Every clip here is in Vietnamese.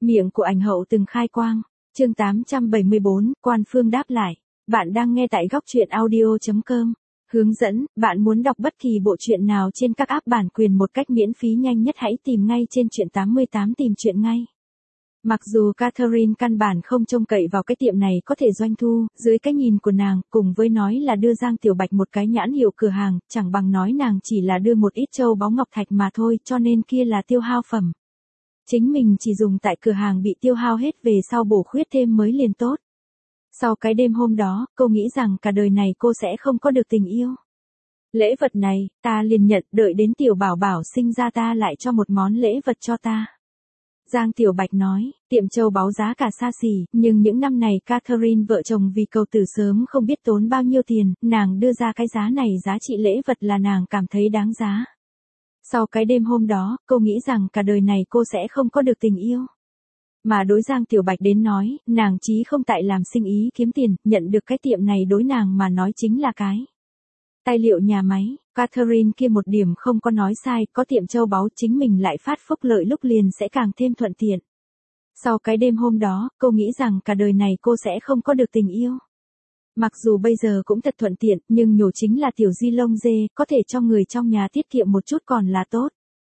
Miệng của ảnh hậu từng khai quang. Chương 874, Quan Phương đáp lại. Bạn đang nghe tại góc truyện audio.com. Hướng dẫn, bạn muốn đọc bất kỳ bộ truyện nào trên các app bản quyền một cách miễn phí nhanh nhất hãy tìm ngay trên truyện 88 tìm truyện ngay. Mặc dù Catherine căn bản không trông cậy vào cái tiệm này có thể doanh thu, dưới cái nhìn của nàng, cùng với nói là đưa Giang Tiểu Bạch một cái nhãn hiệu cửa hàng, chẳng bằng nói nàng chỉ là đưa một ít châu báu ngọc thạch mà thôi, cho nên kia là tiêu hao phẩm. Chính mình chỉ dùng tại cửa hàng bị tiêu hao hết về sau bổ khuyết thêm mới liền tốt. Sau cái đêm hôm đó, cô nghĩ rằng cả đời này cô sẽ không có được tình yêu. Lễ vật này, ta liền nhận, đợi đến Tiểu Bảo Bảo sinh ra ta lại cho một món lễ vật cho ta. Giang Tiểu Bạch nói, tiệm châu báu giá cả xa xỉ, nhưng những năm này Catherine vợ chồng vì cầu tử sớm không biết tốn bao nhiêu tiền, nàng đưa ra cái giá này giá trị lễ vật là nàng cảm thấy đáng giá. Sau cái đêm hôm đó, cô nghĩ rằng cả đời này cô sẽ không có được tình yêu. Mà đối Giang Tiểu Bạch đến nói, nàng chí không tại làm sinh ý kiếm tiền, nhận được cái tiệm này đối nàng mà nói chính là cái tài liệu nhà máy. Catherine kia một điểm không có nói sai, có tiệm châu báu chính mình lại phát phúc lợi lúc liền sẽ càng thêm thuận tiện. Sau cái đêm hôm đó, cô nghĩ rằng cả đời này cô sẽ không có được tình yêu. Mặc dù bây giờ cũng thật thuận tiện, nhưng nhổ chính là tiểu di lông dê, có thể cho người trong nhà tiết kiệm một chút còn là tốt.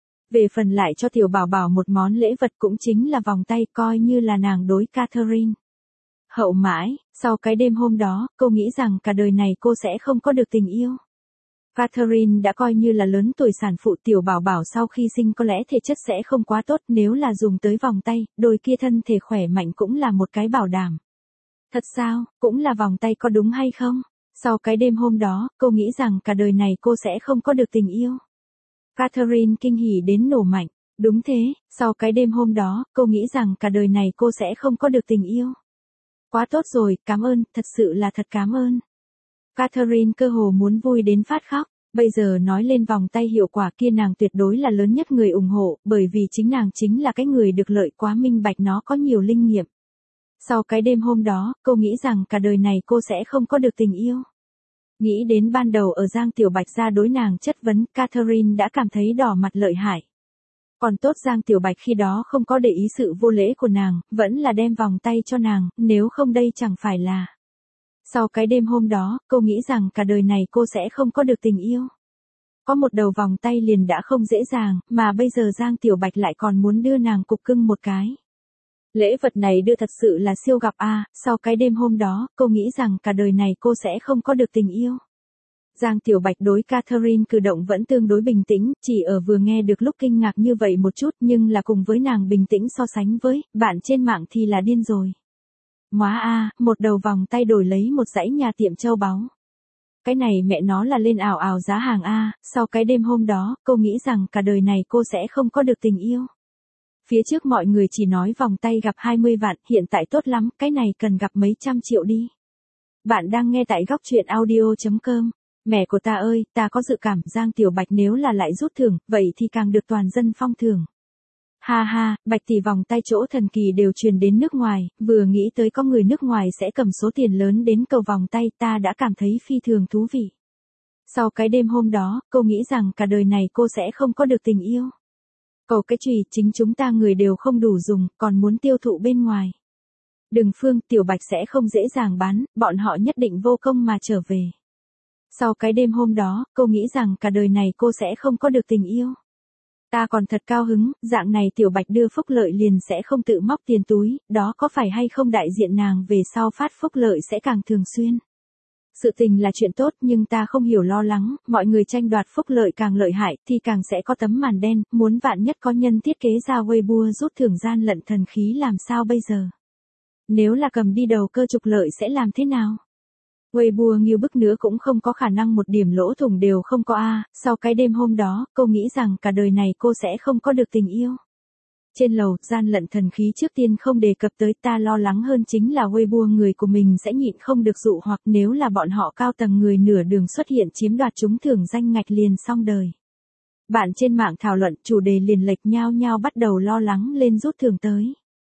Về phần lại cho Tiểu Bảo Bảo một món lễ vật cũng chính là vòng tay, coi như là nàng đối Catherine hậu mãi. Sau cái đêm hôm đó, cô nghĩ rằng cả đời này cô sẽ không có được tình yêu. Catherine đã coi như là lớn tuổi sản phụ, Tiểu Bảo Bảo sau khi sinh có lẽ thể chất sẽ không quá tốt, nếu là dùng tới vòng tay, đôi kia thân thể khỏe mạnh cũng là một cái bảo đảm. Thật sao, cũng là vòng tay có đúng hay không? Sau cái đêm hôm đó, cô nghĩ rằng cả đời này cô sẽ không có được tình yêu. Catherine kinh hỉ đến nổ mạnh. Đúng thế, sau cái đêm hôm đó, cô nghĩ rằng cả đời này cô sẽ không có được tình yêu. Quá tốt rồi, cảm ơn, thật sự là thật cảm ơn. Catherine cơ hồ muốn vui đến phát khóc. Bây giờ nói lên vòng tay hiệu quả kia nàng tuyệt đối là lớn nhất người ủng hộ, bởi vì chính nàng chính là cái người được lợi, quá minh bạch nó có nhiều linh nghiệm. Sau cái đêm hôm đó, cô nghĩ rằng cả đời này cô sẽ không có được tình yêu. Nghĩ đến ban đầu ở Giang Tiểu Bạch ra đối nàng chất vấn, Catherine đã cảm thấy đỏ mặt lợi hại. Còn tốt Giang Tiểu Bạch khi đó không có để ý sự vô lễ của nàng, vẫn là đem vòng tay cho nàng, nếu không đây chẳng phải là. Sau cái đêm hôm đó, cô nghĩ rằng cả đời này cô sẽ không có được tình yêu. Có một đầu vòng tay liền đã không dễ dàng, mà bây giờ Giang Tiểu Bạch lại còn muốn đưa nàng cục cưng một cái. Lễ vật này đưa thật sự là siêu gặp a. Sau cái đêm hôm đó, cô nghĩ rằng cả đời này cô sẽ không có được tình yêu. Giang Tiểu Bạch đối Catherine cử động vẫn tương đối bình tĩnh, chỉ ở vừa nghe được lúc kinh ngạc như vậy một chút, nhưng là cùng với nàng bình tĩnh so sánh với, bạn trên mạng thì là điên rồi. Móa a, một đầu vòng tay đổi lấy một dãy nhà tiệm châu báu. Cái này mẹ nó là lên ảo ảo giá hàng a. Sau cái đêm hôm đó, cô nghĩ rằng cả đời này cô sẽ không có được tình yêu. Phía trước mọi người chỉ nói vòng tay gặp 20 vạn, hiện tại tốt lắm, cái này cần gặp mấy trăm triệu đi. Bạn đang nghe tại góc truyện audio.com. Mẹ của ta ơi, ta có dự cảm Giang Tiểu Bạch nếu là lại rút thưởng, vậy thì càng được toàn dân phong thưởng. Ha ha, Bạch tỷ vòng tay chỗ thần kỳ đều truyền đến nước ngoài, vừa nghĩ tới có người nước ngoài sẽ cầm số tiền lớn đến cầu vòng tay ta đã cảm thấy phi thường thú vị. Sau cái đêm hôm đó, cô nghĩ rằng cả đời này cô sẽ không có được tình yêu. Cầu cái chùy chính chúng ta người đều không đủ dùng, còn muốn tiêu thụ bên ngoài. Đừng Phương, Tiểu Bạch sẽ không dễ dàng bán, bọn họ nhất định vô công mà trở về. Sau cái đêm hôm đó, cô nghĩ rằng cả đời này cô sẽ không có được tình yêu. Ta còn thật cao hứng, dạng này Tiểu Bạch đưa phúc lợi liền sẽ không tự móc tiền túi, đó có phải hay không đại diện nàng về sau phát phúc lợi sẽ càng thường xuyên. Sự tình là chuyện tốt nhưng ta không hiểu lo lắng, mọi người tranh đoạt phúc lợi càng lợi hại thì càng sẽ có tấm màn đen, muốn vạn nhất có nhân thiết kế ra Weibo rút thưởng gian lận thần khí làm sao bây giờ? Nếu là cầm đi đầu cơ trục lợi sẽ làm thế nào? Weibo nghiêu bức nữa cũng không có khả năng một điểm lỗ thủng đều không có a. Sau cái đêm hôm đó, cô nghĩ rằng cả đời này cô sẽ không có được tình yêu. Trên lầu, gian lận thần khí trước tiên không đề cập tới, ta lo lắng hơn chính là Weibo người của mình sẽ nhịn không được dụ hoặc nếu là bọn họ cao tầng người nửa đường xuất hiện chiếm đoạt trúng thưởng danh ngạch liền xong đời. Bạn trên mạng thảo luận chủ đề liền lệch nhau nhau bắt đầu lo lắng lên rút thưởng tới.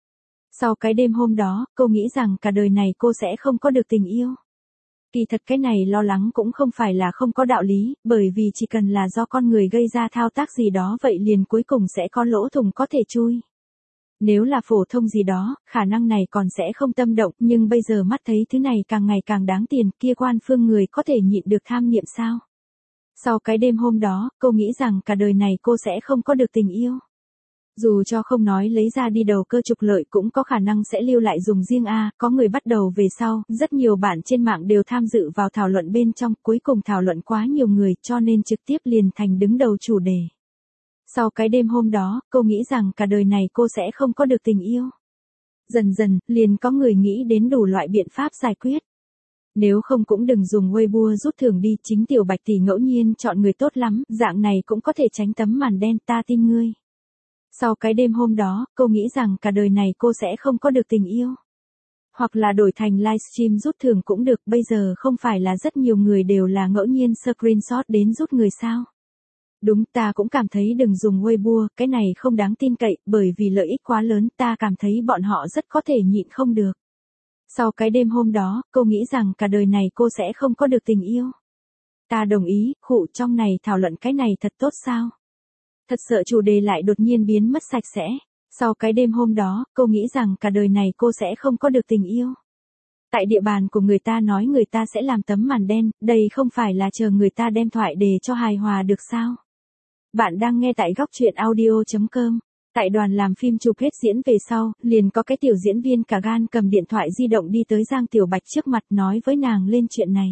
Sau cái đêm hôm đó, cô nghĩ rằng cả đời này cô sẽ không có được tình yêu. Kỳ thật cái này lo lắng cũng không phải là không có đạo lý, bởi vì chỉ cần là do con người gây ra thao tác gì đó vậy liền cuối cùng sẽ có lỗ thủng có thể chui. Nếu là phổ thông gì đó, khả năng này còn sẽ không tâm động, nhưng bây giờ mắt thấy thứ này càng ngày càng đáng tiền, kia Quan Phương người có thể nhịn được tham niệm sao? Sau cái đêm hôm đó, cô nghĩ rằng cả đời này cô sẽ không có được tình yêu. Dù cho không nói lấy ra đi đầu cơ trục lợi cũng có khả năng sẽ lưu lại dùng riêng có người bắt đầu về sau, rất nhiều bạn trên mạng đều tham dự vào thảo luận bên trong, cuối cùng thảo luận quá nhiều người cho nên trực tiếp liền thành đứng đầu chủ đề. Sau cái đêm hôm đó, cô nghĩ rằng cả đời này cô sẽ không có được tình yêu. Dần dần, liền có người nghĩ đến đủ loại biện pháp giải quyết. Nếu không cũng đừng dùng Weibo rút thưởng đi, chính Tiểu Bạch thì ngẫu nhiên chọn người tốt lắm, dạng này cũng có thể tránh tấm màn đen, ta tin ngươi. Sau cái đêm hôm đó, cô nghĩ rằng cả đời này cô sẽ không có được tình yêu. Hoặc là đổi thành livestream rút thưởng cũng được, bây giờ không phải là rất nhiều người đều là ngẫu nhiên screenshot đến rút người sao. Đúng, ta cũng cảm thấy đừng dùng Weibo, cái này không đáng tin cậy, bởi vì lợi ích quá lớn, ta cảm thấy bọn họ rất có thể nhịn không được. Sau cái đêm hôm đó, cô nghĩ rằng cả đời này cô sẽ không có được tình yêu. Ta đồng ý, khụ trong này thảo luận cái này thật tốt sao? Thật sợ chủ đề lại đột nhiên biến mất sạch sẽ. Sau cái đêm hôm đó, cô nghĩ rằng cả đời này cô sẽ không có được tình yêu. Tại địa bàn của người ta nói người ta sẽ làm tấm màn đen, đây không phải là chờ người ta đem thoại đề cho hài hòa được sao? Bạn đang nghe tại góc truyện audio.com. Tại đoàn làm phim chụp hết diễn về sau, liền có cái tiểu diễn viên cả gan cầm điện thoại di động đi tới Giang Tiểu Bạch trước mặt nói với nàng lên chuyện này.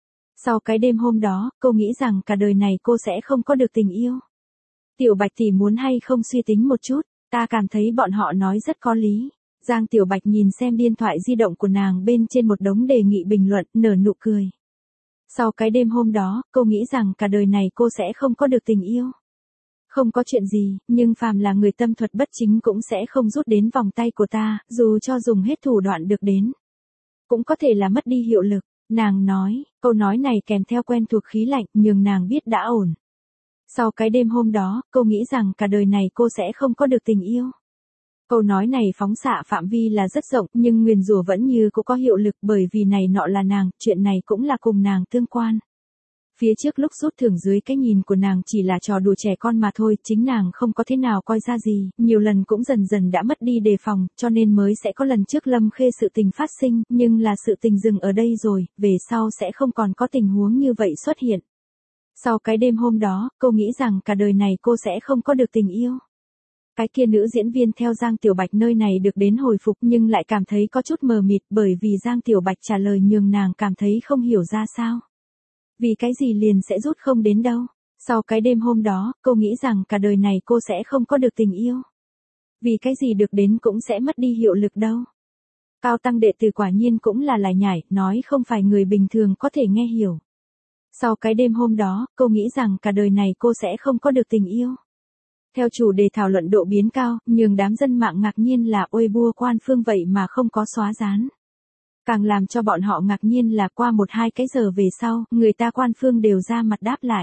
Sau cái đêm hôm đó, cô nghĩ rằng cả đời này cô sẽ không có được tình yêu. Tiểu Bạch thì muốn hay không suy tính một chút, ta cảm thấy bọn họ nói rất có lý. Giang Tiểu Bạch nhìn xem điện thoại di động của nàng bên trên một đống đề nghị bình luận, nở nụ cười. Sau cái đêm hôm đó, cô nghĩ rằng cả đời này cô sẽ không có được tình yêu. Không có chuyện gì, nhưng phàm là người tâm thuật bất chính cũng sẽ không rút đến vòng tay của ta, dù cho dùng hết thủ đoạn được đến. Cũng có thể là mất đi hiệu lực, nàng nói, câu nói này kèm theo quen thuộc khí lạnh nhường nàng biết đã ổn. Sau cái đêm hôm đó, cô nghĩ rằng cả đời này cô sẽ không có được tình yêu. Câu nói này phóng xạ phạm vi là rất rộng nhưng nguyền rủa vẫn như cũng có hiệu lực bởi vì này nọ là nàng, chuyện này cũng là cùng nàng tương quan. Phía trước lúc rút thưởng dưới cái nhìn của nàng chỉ là trò đùa trẻ con mà thôi, chính nàng không có thế nào coi ra gì, nhiều lần cũng dần dần đã mất đi đề phòng, cho nên mới sẽ có lần trước Lâm Khê sự tình phát sinh, nhưng là sự tình dừng ở đây rồi, về sau sẽ không còn có tình huống như vậy xuất hiện. Sau cái đêm hôm đó, cô nghĩ rằng cả đời này cô sẽ không có được tình yêu. Cái kia nữ diễn viên theo Giang Tiểu Bạch nơi này được đến hồi phục nhưng lại cảm thấy có chút mờ mịt bởi vì Giang Tiểu Bạch trả lời nhường nàng cảm thấy không hiểu ra sao. Vì cái gì liền sẽ rút không đến đâu. Sau cái đêm hôm đó, cô nghĩ rằng cả đời này cô sẽ không có được tình yêu. Vì cái gì được đến cũng sẽ mất đi hiệu lực đâu. Cao tăng đệ tử quả nhiên cũng là lải nhải, nói không phải người bình thường có thể nghe hiểu. Sau cái đêm hôm đó, cô nghĩ rằng cả đời này cô sẽ không có được tình yêu. Theo chủ đề thảo luận độ biến cao, nhường đám dân mạng ngạc nhiên là Weibo Quan Phương vậy mà không có xóa dán. Càng làm cho bọn họ ngạc nhiên là qua 1-2 cái giờ về sau, người ta Quan Phương đều ra mặt đáp lại.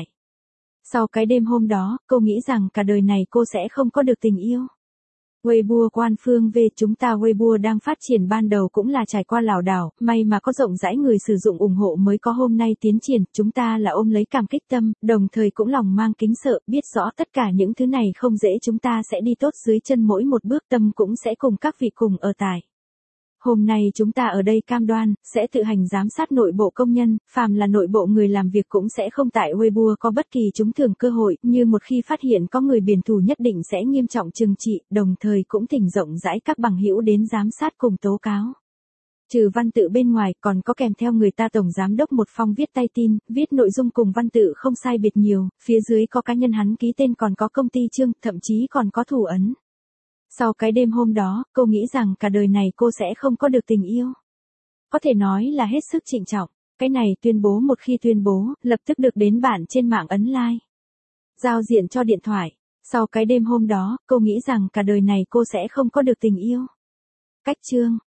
Sau cái đêm hôm đó, cô nghĩ rằng cả đời này cô sẽ không có được tình yêu. Weibo Quan Phương về chúng ta Weibo đang phát triển ban đầu cũng là trải qua lảo đảo, may mà có rộng rãi người sử dụng ủng hộ mới có hôm nay tiến triển, chúng ta là ôm lấy cảm kích tâm, đồng thời cũng lòng mang kính sợ, biết rõ tất cả những thứ này không dễ chúng ta sẽ đi tốt dưới chân mỗi một bước tâm cũng sẽ cùng các vị cùng ở tại. Hôm nay chúng ta ở đây cam đoan, sẽ tự hành giám sát nội bộ công nhân, phàm là nội bộ người làm việc cũng sẽ không tại Weibo có bất kỳ trúng thưởng cơ hội, như một khi phát hiện có người biển thủ nhất định sẽ nghiêm trọng trừng trị, đồng thời cũng thỉnh rộng rãi các bằng hữu đến giám sát cùng tố cáo. Trừ văn tự bên ngoài, còn có kèm theo người ta tổng giám đốc một phong viết tay tin, viết nội dung cùng văn tự không sai biệt nhiều, phía dưới có cá nhân hắn ký tên còn có công ty chương, thậm chí còn có thủ ấn. Sau cái đêm hôm đó, cô nghĩ rằng cả đời này cô sẽ không có được tình yêu. Có thể nói là hết sức trịnh trọng. Cái này tuyên bố một khi tuyên bố, lập tức được đến bạn trên mạng ấn like. Giao diện cho điện thoại. Sau cái đêm hôm đó, cô nghĩ rằng cả đời này cô sẽ không có được tình yêu. Cách chương.